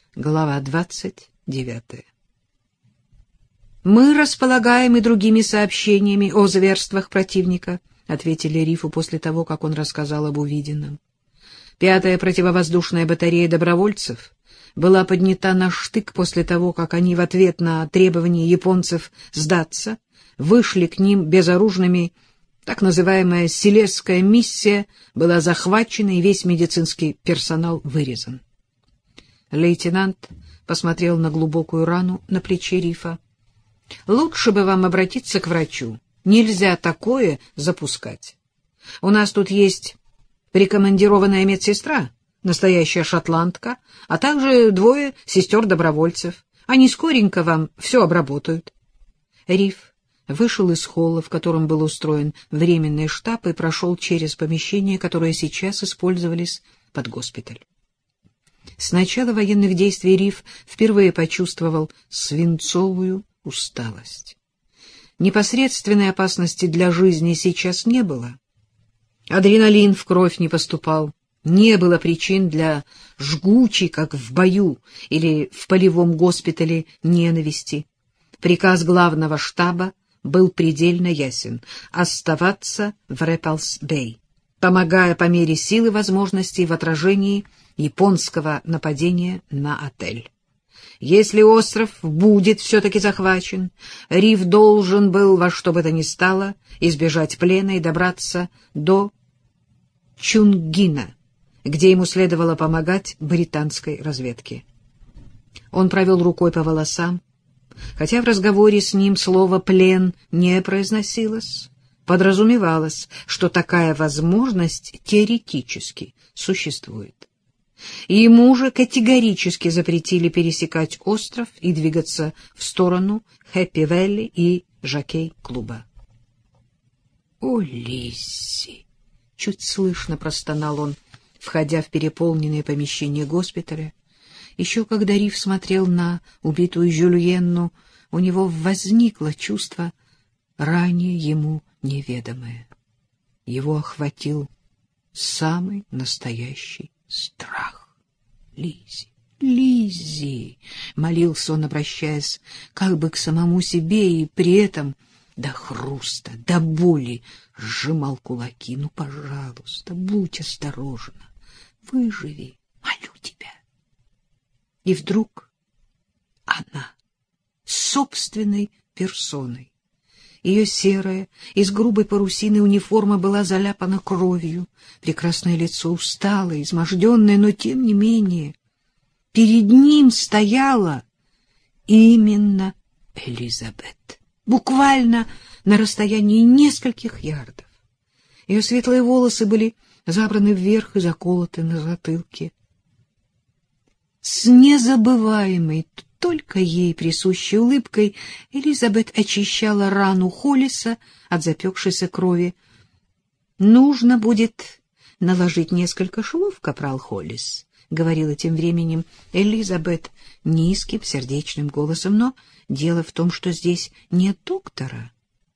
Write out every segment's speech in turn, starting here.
Глава 29. «Мы располагаем и другими сообщениями о зверствах противника», — ответили Рифу после того, как он рассказал об увиденном. 5-я противовоздушная батарея добровольцев была поднята на штык после того, как они в ответ на требования японцев сдаться вышли к ним безоружными. Так называемая Силезская миссия была захвачена, и весь медицинский персонал вырезан. Лейтенант посмотрел на глубокую рану на плече Рифа. «Лучше бы вам обратиться к врачу. Нельзя такое запускать. У нас тут есть прикомандированная медсестра, настоящая шотландка, а также 2 сестер-добровольцев. Они скоренько вам все обработают». Риф вышел из холла, в котором был устроен временный штаб, и прошел через помещения, которые сейчас использовались под госпиталь. С начала военных действий Риф впервые почувствовал свинцовую усталость. Непосредственной опасности для жизни сейчас не было. Адреналин в кровь не поступал, не было причин для жгучей, как в бою или в полевом госпитале, ненависти. Приказ главного штаба был предельно ясен — оставаться в Рэпплс-Бэй, помогая по мере сил и возможностей в отражении японского нападения на отель. Если остров будет все-таки захвачен, Риф должен был во что бы то ни стало избежать плена и добраться до Чунгина, где ему следовало помогать британской разведке. Он провел рукой по волосам. Хотя в разговоре с ним слово «плен» не произносилось, подразумевалось, что такая возможность теоретически существует. Ему же категорически запретили пересекать остров и двигаться в сторону Хэппи-Вэлли и жокей-клуба. «О, Лиззи!» — чуть слышно простонал он, входя в переполненное помещение госпиталя. Еще когда Риф смотрел на убитую Жюльенну, у него возникло чувство, ранее ему неведомое. Его охватил самый настоящий страх. «Лиззи, Лиззи!» — молился он, обращаясь как бы к самому себе, и при этом до хруста, до боли сжимал кулаки. «Ну, пожалуйста, будь осторожна, выживи, молю тебя». И вдруг она, собственной персоной. Ее серая, из грубой парусины униформа была заляпана кровью, прекрасное лицо усталое, изможденное, но тем не менее перед ним стояла именно Элизабет, буквально на расстоянии нескольких ярдов. Ее светлые волосы были забраны вверх и заколоты на затылке. С незабываемой, только ей присущей улыбкой Элизабет очищала рану Холлиса от запекшейся крови. «Нужно будет наложить несколько швов, капрал Холлис», — говорила тем временем Элизабет низким сердечным голосом, «но дело в том, что здесь нет доктора».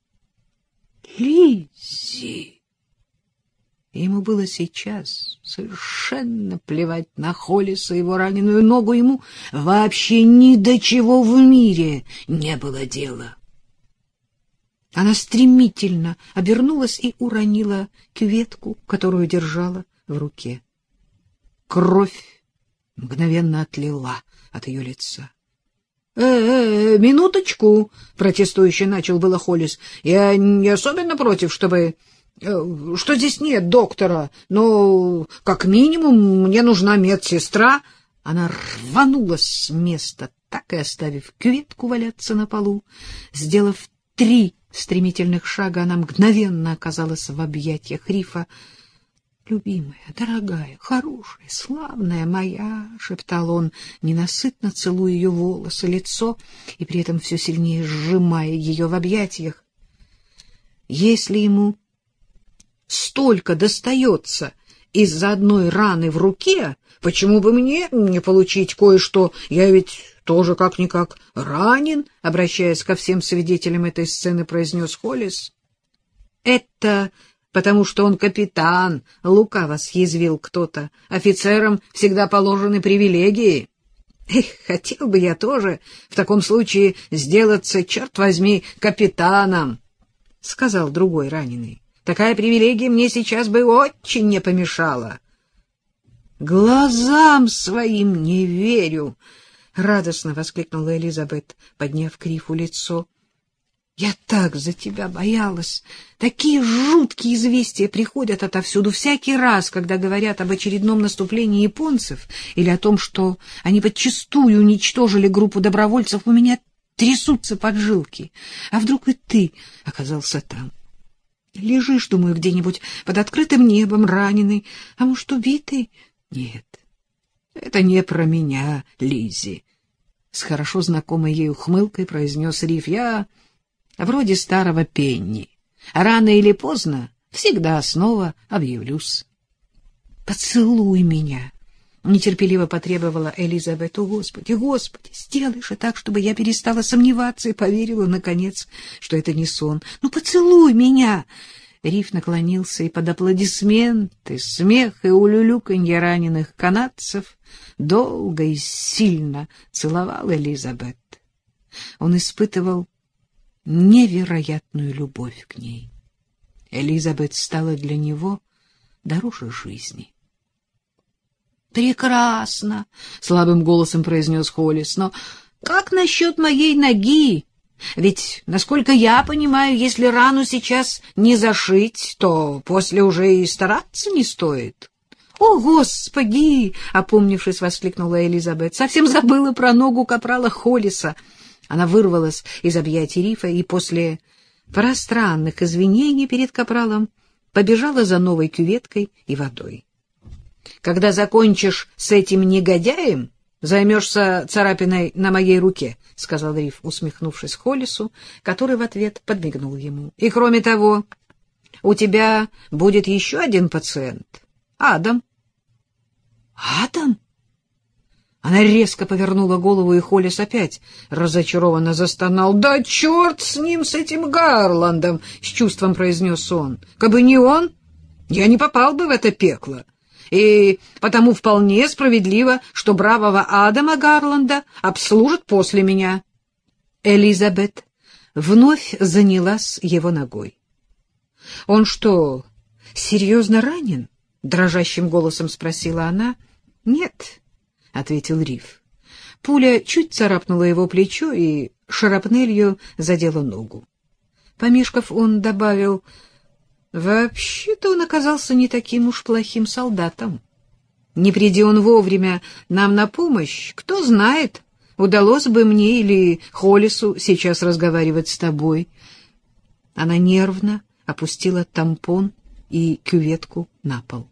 «Лиззи!» Ему было сейчас совершенно плевать на Холлиса и его раненую ногу. Ему вообще ни до чего в мире не было дела. Она стремительно обернулась и уронила кюветку, которую держала в руке. Кровь мгновенно отлила от ее лица. Минуточку, — протестующе начал было Холлис. — Я не особенно против, что здесь нет доктора, но, как минимум, мне нужна медсестра. Она рванулась с места, так и оставив кюветку валяться на полу. Сделав 3 стремительных шага, она мгновенно оказалась в объятиях Рифа. «Любимая, дорогая, хорошая, славная моя», — шептал он, ненасытно целуя ее волосы, лицо и при этом все сильнее сжимая ее в объятиях. Если ему столько достается из-за одной раны в руке, почему бы мне не получить кое-что? Я ведь тоже как-никак ранен, — обращаясь ко всем свидетелям этой сцены, произнес Холлис. — Это потому что он капитан, — лукаво съязвил кто-то. — Офицерам всегда положены привилегии. Эх, хотел бы я тоже в таком случае сделаться, черт возьми, капитаном, — сказал другой раненый. Такая привилегия мне сейчас бы очень не помешала. — Глазам своим не верю! — радостно воскликнула Элизабет, подняв к Рифу лицо. — Я так за тебя боялась. Такие жуткие известия приходят отовсюду всякий раз, когда говорят об очередном наступлении японцев или о том, что они подчистую уничтожили группу добровольцев. У меня трясутся поджилки. А вдруг и ты оказался там? Лежишь, думаю, где-нибудь под открытым небом, раненый, а может, убитый? Нет, это не про меня, Лиззи. С хорошо знакомой ей ухмылкой произнес Риф. Я вроде старого Пенни. А рано или поздно всегда снова объявлюсь. «Поцелуй меня!» — нетерпеливо потребовала Элизабет. «О, Господи, Господи, сделай же так, чтобы я перестала сомневаться и поверила, наконец, что это не сон. Ну, поцелуй меня!» Риф наклонился и под аплодисменты, смех и улюлюканье раненых канадцев долго и сильно целовал Элизабет. Он испытывал невероятную любовь к ней. Элизабет стала для него дороже жизни. «Прекрасно!» — слабым голосом произнес Холлис. «Но как насчет моей ноги? Ведь, насколько я понимаю, если рану сейчас не зашить, то после уже и стараться не стоит». «О, Господи!» — опомнившись, воскликнула Элизабет. «Совсем забыла про ногу капрала Холлиса». Она вырвалась из объятий Рифа и после пространных извинений перед капралом побежала за новой кюветкой и водой. «Когда закончишь с этим негодяем, займешься царапиной на моей руке», — сказал Риф, усмехнувшись Холлису, который в ответ подмигнул ему. «И кроме того, у тебя будет еще один пациент — Адам». «Адам?» Она резко повернула голову, и Холлис опять разочарованно застонал. «Да черт с ним, с этим Гарландом!» — с чувством произнес он. «Кабы не он, я не попал бы в это пекло. И потому вполне справедливо, что бравого Адама Гарланда обслужат после меня». Элизабет вновь занялась его ногой. «Он что, серьезно ранен?» — дрожащим голосом спросила она. «Нет», — ответил Риф. Пуля чуть царапнула его плечо и шрапнелью задела ногу. Помешков, он добавил: «Вообще-то он оказался не таким уж плохим солдатом. Не приди он вовремя нам на помощь, кто знает, удалось бы мне или Холлису сейчас разговаривать с тобой». Она нервно опустила тампон и кюветку на пол.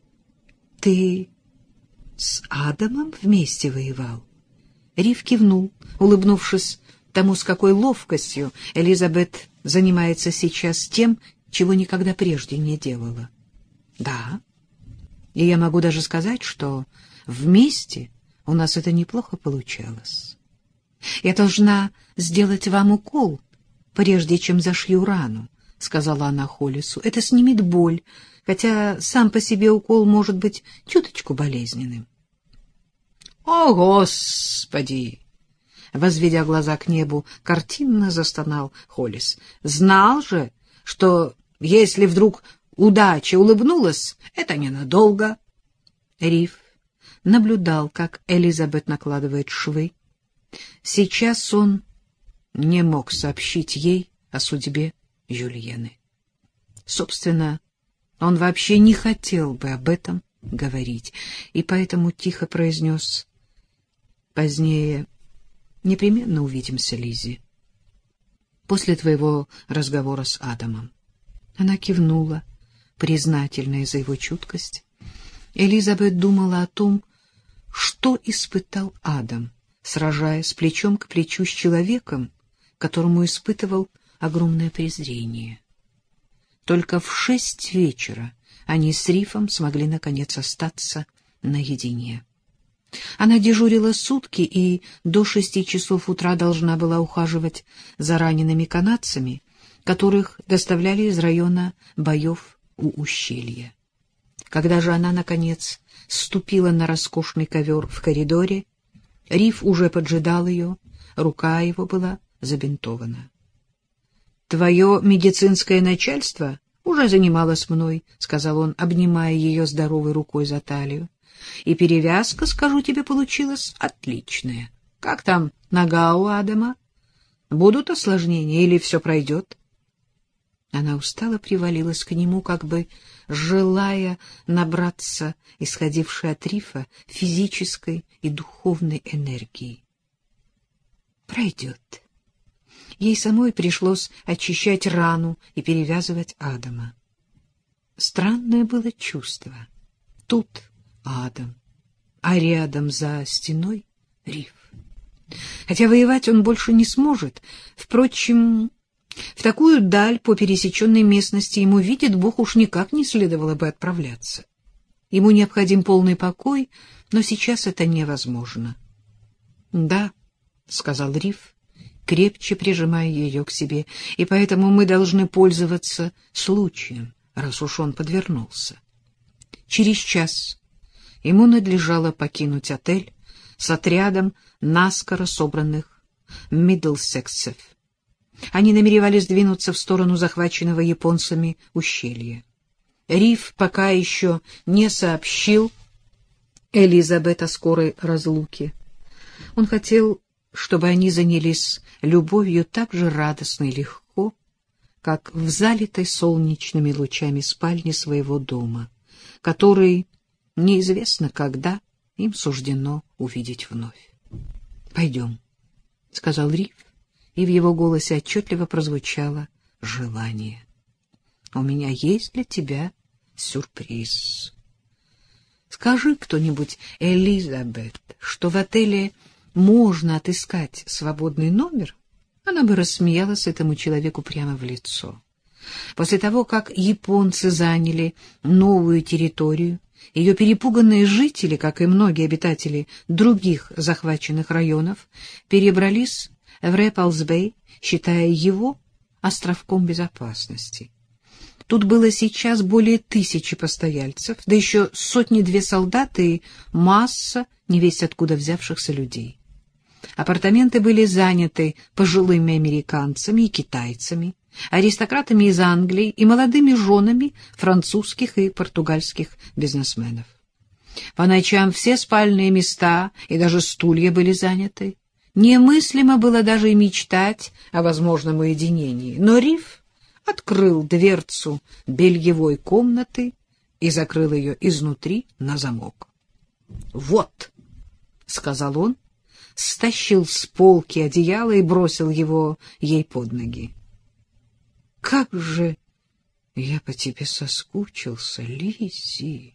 «Ты с Адамом вместе воевал?» Риф кивнул, улыбнувшись тому, с какой ловкостью Элизабет занимается сейчас тем, чего никогда прежде не делала. «Да, и я могу даже сказать, что вместе у нас это неплохо получалось. Я должна сделать вам укол, прежде чем зашью рану», — сказала она Холлису. «Это снимет боль, хотя сам по себе укол может быть чуточку болезненным». «О, Господи!» — возведя глаза к небу, картинно застонал Холлис. «Знал же, что если вдруг удача улыбнулась, это ненадолго». Риф наблюдал, как Элизабет накладывает швы. Сейчас он не мог сообщить ей о судьбе Жюльены. Собственно, он вообще не хотел бы об этом говорить, и поэтому тихо произнес: «Позднее непременно увидимся, Лиззи, после твоего разговора с Адамом». Она кивнула, признательная за его чуткость. Элизабет думала о том, что испытал Адам, сражаясь плечом к плечу с человеком, которому испытывал огромное презрение. Только в 6 вечера они с Рифом смогли наконец остаться наедине. Она дежурила сутки и до 6 часов утра должна была ухаживать за ранеными канадцами, которых доставляли из района боев у ущелья. Когда же она, наконец, ступила на роскошный ковер в коридоре, Риф уже поджидал ее, рука его была забинтована. — Твое медицинское начальство уже занималось мной, — сказал он, обнимая ее здоровой рукой за талию. — И перевязка, скажу тебе, получилась отличная. Как там нога у Адама? Будут осложнения или все пройдет? Она устало привалилась к нему, как бы желая набраться исходившей от Рифа физической и духовной энергии. Пройдет. Ей самой пришлось очищать рану и перевязывать Адама. Странное было чувство. Тут Адам, а рядом за стеной Риф. Хотя воевать он больше не сможет. Впрочем, в такую даль по пересеченной местности ему, видит Бог, уж никак не следовало бы отправляться. Ему необходим полный покой, но сейчас это невозможно. — Да, — сказал Риф, крепче прижимая ее к себе, — и поэтому мы должны пользоваться случаем, раз уж он подвернулся. Через час ему надлежало покинуть отель с отрядом наскоро собранных миддлсексов. Они намеревались двинуться в сторону захваченного японцами ущелья. Риф пока еще не сообщил Элизабет о скорой разлуке. Он хотел, чтобы они занялись любовью так же радостно и легко, как в залитой солнечными лучами спальне своего дома, который неизвестно когда им суждено увидеть вновь. — Пойдем, — сказал Риф, и в его голосе отчетливо прозвучало желание. — У меня есть для тебя сюрприз. Скажи кто-нибудь Элизабет, что в отеле можно отыскать свободный номер, она бы рассмеялась этому человеку прямо в лицо. После того, как японцы заняли новую территорию, ее перепуганные жители, как и многие обитатели других захваченных районов, перебрались в Рэпплс-Бэй, считая его островком безопасности. Тут было сейчас более 1000 постояльцев, да еще сотни-две солдат и масса невесть откуда взявшихся людей. Апартаменты были заняты пожилыми американцами и китайцами, аристократами из Англии и молодыми женами французских и португальских бизнесменов. По ночам все спальные места и даже стулья были заняты. Немыслимо было даже и мечтать о возможном уединении. Но Риф открыл дверцу бельевой комнаты и закрыл ее изнутри на замок. — Вот, — сказал он, стащил с полки одеяло и бросил его ей под ноги. — Как же я по тебе соскучился, Лиззи!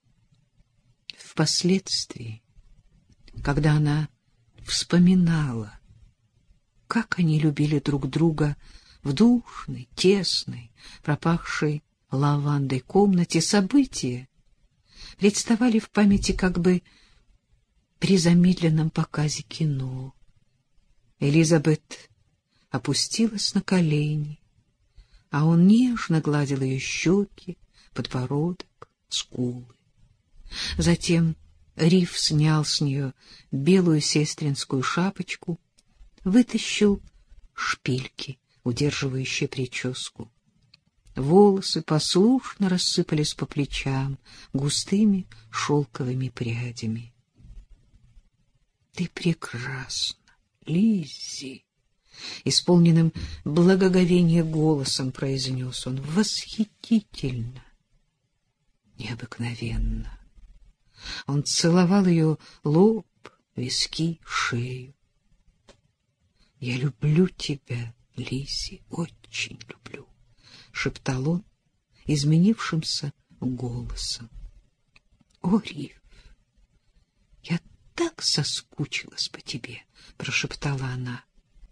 Впоследствии, когда она вспоминала, как они любили друг друга в душной, тесной, пропахшей лавандой комнате, события представали в памяти как бы при замедленном показе кино. Элизабет опустилась на колени, а он нежно гладил ее щеки, подбородок, скулы. Затем Риф снял с нее белую сестринскую шапочку, вытащил шпильки, удерживающие прическу. Волосы послушно рассыпались по плечам густыми шелковыми прядями. — Ты прекрасна, Лиззи! — исполненным благоговения голосом произнес он. — Восхитительно! Необыкновенно! Он целовал ее лоб, виски, шею. — Я люблю тебя, Лиззи, очень люблю, — шептал он изменившимся голосом. — О, Риф, я так соскучилась по тебе, — прошептала она.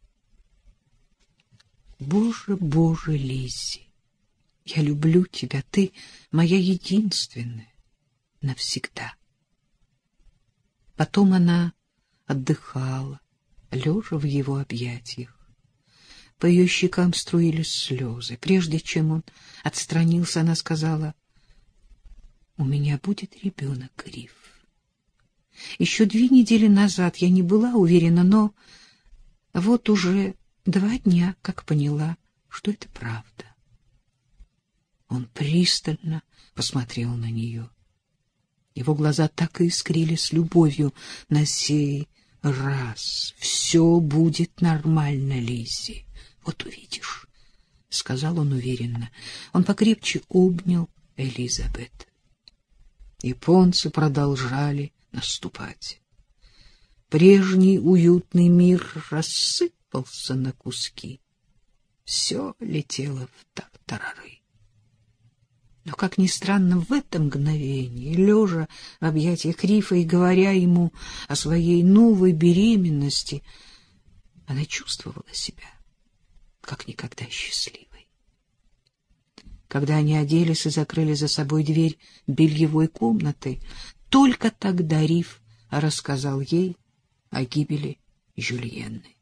— Боже, Боже, Лиззи, я люблю тебя, ты моя единственная навсегда. Потом она отдыхала, лежа в его объятиях. По ее щекам струились слезы. Прежде чем он отстранился, она сказала: — У меня будет ребенок, Риф. Еще 2 недели назад я не была уверена, но вот уже 2 дня, как поняла, что это правда. Он пристально посмотрел на нее. Его глаза так и искрились любовью. На сей раз все будет нормально, Лиззи. Вот увидишь, — сказал он уверенно. Он покрепче обнял Элизабет. Японцы продолжали наступать. Прежний уютный мир рассыпался на куски. Все летело в тартарары. Но, как ни странно, в это мгновение, лежа в объятиях Рифа и говоря ему о своей новой беременности, она чувствовала себя как никогда счастливой. Когда они оделись и закрыли за собой дверь бельевой комнаты, только тогда Риф рассказал ей о гибели Жюльенны.